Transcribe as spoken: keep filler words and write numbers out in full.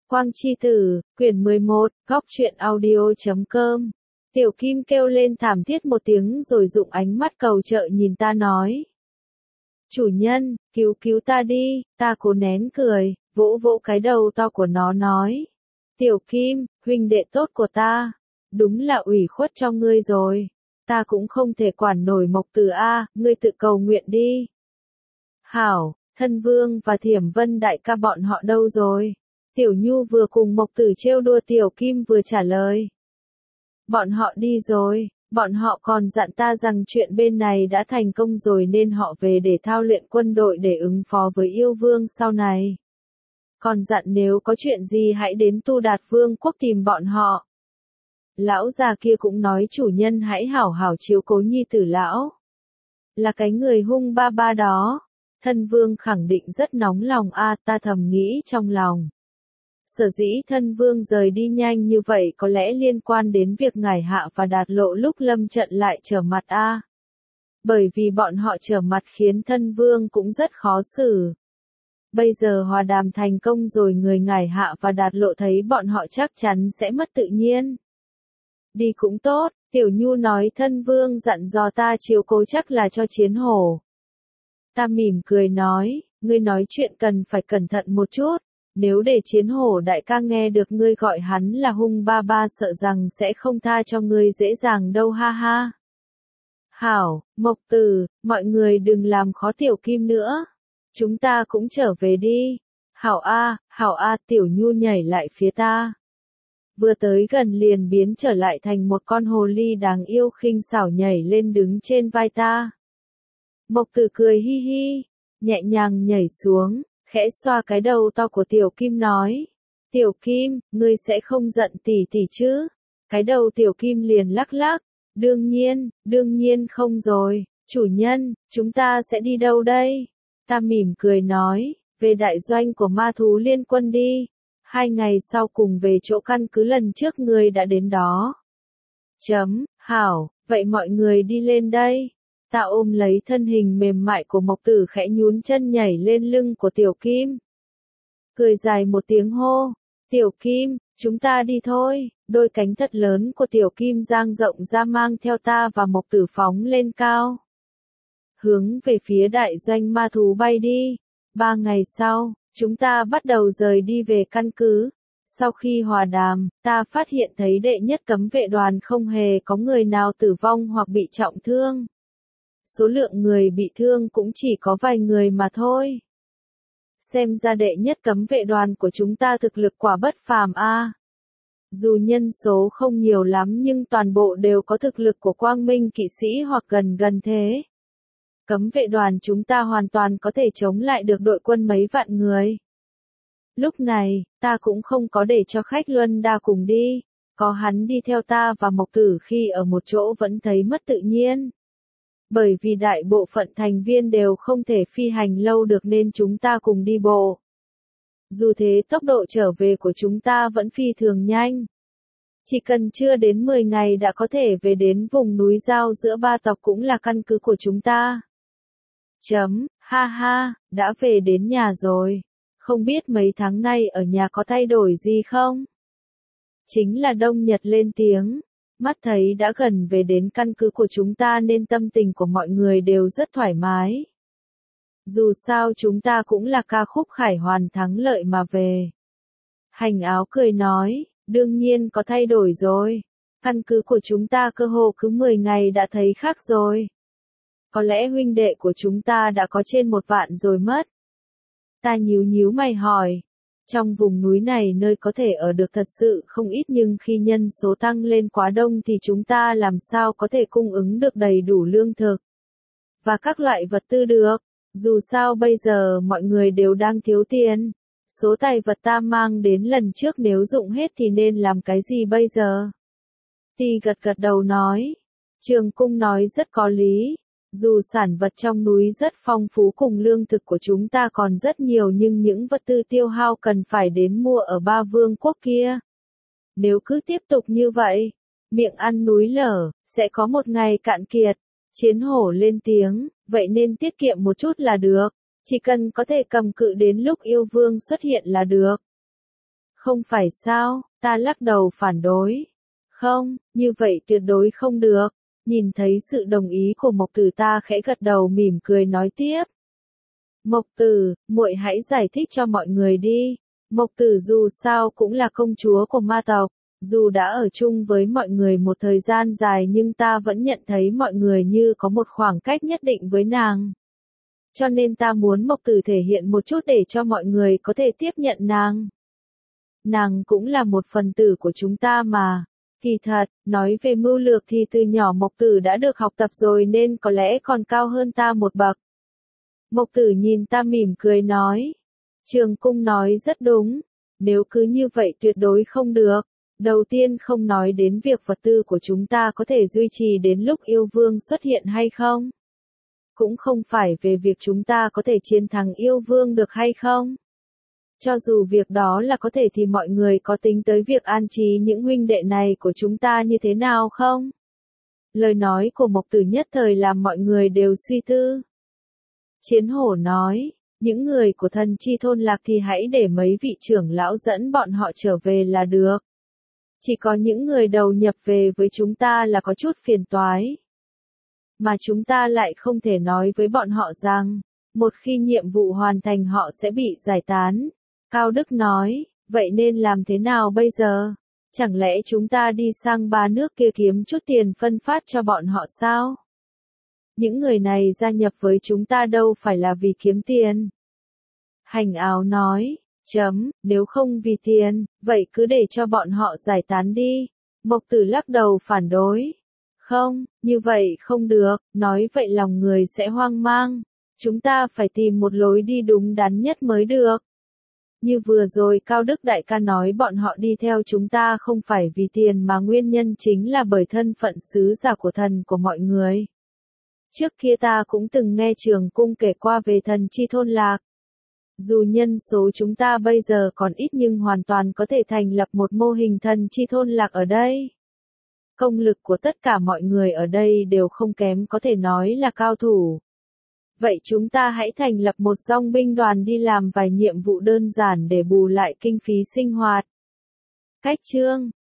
Quang Chi Tử, quyển mười một, góc truyện audio chấm com. Tiểu Kim kêu lên thảm thiết một tiếng rồi dụng ánh mắt cầu trợ nhìn ta nói. Chủ nhân, cứu cứu ta đi, ta cố nén cười, vỗ vỗ cái đầu to của nó nói. Tiểu Kim, huynh đệ tốt của ta, đúng là ủy khuất cho ngươi rồi. Ta cũng không thể quản nổi Mộc Tử a, ngươi tự cầu nguyện đi. Hảo, Thân Vương và Thiểm Vân đại ca bọn họ đâu rồi? Tiểu Nhu vừa cùng Mộc Tử trêu đùa Tiểu Kim vừa trả lời. Bọn họ đi rồi, bọn họ còn dặn ta rằng chuyện bên này đã thành công rồi nên họ về để thao luyện quân đội để ứng phó với yêu vương sau này. Còn dặn nếu có chuyện gì hãy đến Tu Đạt Vương quốc tìm bọn họ. Lão già kia cũng nói chủ nhân hãy hảo hảo chiếu cố nhi tử lão. Là cái người hung ba ba đó. Thân Vương khẳng định rất nóng lòng a, ta thầm nghĩ trong lòng. Sở dĩ Thân Vương rời đi nhanh như vậy có lẽ liên quan đến việc Ngải Hạ và Đạt Lộ lúc lâm trận lại trở mặt a. Bởi vì bọn họ trở mặt khiến Thân Vương cũng rất khó xử. Bây giờ hòa đàm thành công rồi người Ngải Hạ và Đạt Lộ thấy bọn họ chắc chắn sẽ mất tự nhiên. Đi cũng tốt, Tiểu Nhu nói Thân Vương dặn dò ta chiếu cố chắc là cho Chiến Hổ. Ta mỉm cười nói, ngươi nói chuyện cần phải cẩn thận một chút. Nếu để Chiến Hổ đại ca nghe được ngươi gọi hắn là hung ba ba sợ rằng sẽ không tha cho ngươi dễ dàng đâu ha ha. Hảo, Mộc Tử, mọi người đừng làm khó Tiểu Kim nữa. Chúng ta cũng trở về đi. Hảo a, Hảo a, Tiểu Nhu nhảy lại phía ta. Vừa tới gần liền biến trở lại thành một con hồ ly đáng yêu khinh xảo nhảy lên đứng trên vai ta. Mộc Tử cười hi hi, nhẹ nhàng nhảy xuống. Khẽ xoa cái đầu to của Tiểu Kim nói. Tiểu Kim, ngươi sẽ không giận tỷ tỷ chứ? Cái đầu Tiểu Kim liền lắc lắc. Đương nhiên, đương nhiên không rồi. Chủ nhân, chúng ta sẽ đi đâu đây? Ta mỉm cười nói, về đại doanh của ma thú liên quân đi. Hai ngày sau cùng về chỗ căn cứ lần trước ngươi đã đến đó. Chấm, hảo, vậy mọi người đi lên đây. Ta ôm lấy thân hình mềm mại của Mộc Tử khẽ nhún chân nhảy lên lưng của Tiểu Kim. Cười dài một tiếng hô. Tiểu Kim, chúng ta đi thôi. Đôi cánh thật lớn của Tiểu Kim dang rộng ra mang theo ta và Mộc Tử phóng lên cao. Hướng về phía đại doanh ma thú bay đi. Ba ngày sau, chúng ta bắt đầu rời đi về căn cứ. Sau khi hòa đàm, ta phát hiện thấy đệ nhất cấm vệ đoàn không hề có người nào tử vong hoặc bị trọng thương. Số lượng người bị thương cũng chỉ có vài người mà thôi. Xem ra đệ nhất cấm vệ đoàn của chúng ta thực lực quả bất phàm a. Dù nhân số không nhiều lắm nhưng toàn bộ đều có thực lực của Quang Minh kỵ sĩ hoặc gần gần thế. Cấm vệ đoàn chúng ta hoàn toàn có thể chống lại được đội quân mấy vạn người. Lúc này, ta cũng không có để cho khách Luân Đa cùng đi. Có hắn đi theo ta và Mộc Tử khi ở một chỗ vẫn thấy mất tự nhiên. Bởi vì đại bộ phận thành viên đều không thể phi hành lâu được nên chúng ta cùng đi bộ. Dù thế tốc độ trở về của chúng ta vẫn phi thường nhanh. Chỉ cần chưa đến mười ngày đã có thể về đến vùng núi giao giữa ba tộc cũng là căn cứ của chúng ta. Chấm, ha ha, đã về đến nhà rồi. Không biết mấy tháng nay ở nhà có thay đổi gì không? Chính là Đông Nhật lên tiếng. Mắt thấy đã gần về đến căn cứ của chúng ta nên tâm tình của mọi người đều rất thoải mái. Dù sao chúng ta cũng là ca khúc khải hoàn thắng lợi mà về. Hành Áo cười nói, đương nhiên có thay đổi rồi. Căn cứ của chúng ta cơ hồ cứ mười ngày đã thấy khác rồi. Có lẽ huynh đệ của chúng ta đã có trên một vạn rồi mất. Ta nhíu nhíu mày hỏi. Trong vùng núi này nơi có thể ở được thật sự không ít nhưng khi nhân số tăng lên quá đông thì chúng ta làm sao có thể cung ứng được đầy đủ lương thực và các loại vật tư được. Dù sao bây giờ mọi người đều đang thiếu tiền. Số tài vật ta mang đến lần trước nếu dụng hết thì nên làm cái gì bây giờ? Tì gật gật đầu nói. Trường Cung nói rất có lý. Dù sản vật trong núi rất phong phú cùng lương thực của chúng ta còn rất nhiều nhưng những vật tư tiêu hao cần phải đến mua ở ba vương quốc kia. Nếu cứ tiếp tục như vậy, miệng ăn núi lở, sẽ có một ngày cạn kiệt. Chiến Hổ lên tiếng, vậy nên tiết kiệm một chút là được, chỉ cần có thể cầm cự đến lúc yêu vương xuất hiện là được. Không phải sao, ta lắc đầu phản đối. Không, như vậy tuyệt đối không được. Nhìn thấy sự đồng ý của Mộc Tử ta khẽ gật đầu mỉm cười nói tiếp. Mộc Tử, muội hãy giải thích cho mọi người đi. Mộc Tử dù sao cũng là công chúa của ma tộc, dù đã ở chung với mọi người một thời gian dài nhưng ta vẫn nhận thấy mọi người như có một khoảng cách nhất định với nàng. Cho nên ta muốn Mộc Tử thể hiện một chút để cho mọi người có thể tiếp nhận nàng. Nàng cũng là một phần tử của chúng ta mà. Kỳ thật, nói về mưu lược thì từ nhỏ Mộc Tử đã được học tập rồi nên có lẽ còn cao hơn ta một bậc. Mộc Tử nhìn ta mỉm cười nói. Trường Cung nói rất đúng. Nếu cứ như vậy tuyệt đối không được. Đầu tiên không nói đến việc vật tư của chúng ta có thể duy trì đến lúc yêu vương xuất hiện hay không. Cũng không phải về việc chúng ta có thể chiến thắng yêu vương được hay không. Cho dù việc đó là có thể thì mọi người có tính tới việc an trí những huynh đệ này của chúng ta như thế nào không? Lời nói của Mộc Tử nhất thời làm mọi người đều suy tư. Chiến Hổ nói, những người của Thần Chi Thôn Lạc thì hãy để mấy vị trưởng lão dẫn bọn họ trở về là được. Chỉ có những người đầu nhập về với chúng ta là có chút phiền toái. Mà chúng ta lại không thể nói với bọn họ rằng, một khi nhiệm vụ hoàn thành họ sẽ bị giải tán. Cao Đức nói, vậy nên làm thế nào bây giờ? Chẳng lẽ chúng ta đi sang ba nước kia kiếm chút tiền phân phát cho bọn họ sao? Những người này gia nhập với chúng ta đâu phải là vì kiếm tiền. Hành Áo nói, chấm, nếu không vì tiền, vậy cứ để cho bọn họ giải tán đi. Mộc Tử lắc đầu phản đối. Không, như vậy không được, nói vậy lòng người sẽ hoang mang. Chúng ta phải tìm một lối đi đúng đắn nhất mới được. Như vừa rồi Cao Đức Đại ca nói bọn họ đi theo chúng ta không phải vì tiền mà nguyên nhân chính là bởi thân phận sứ giả của thần của mọi người. Trước kia ta cũng từng nghe Trường Cung kể qua về Thần Chi Thôn Lạc. Dù nhân số chúng ta bây giờ còn ít nhưng hoàn toàn có thể thành lập một mô hình Thần Chi Thôn Lạc ở đây. Công lực của tất cả mọi người ở đây đều không kém, có thể nói là cao thủ. Vậy chúng ta hãy thành lập một dòng binh đoàn đi làm vài nhiệm vụ đơn giản để bù lại kinh phí sinh hoạt. Cách chương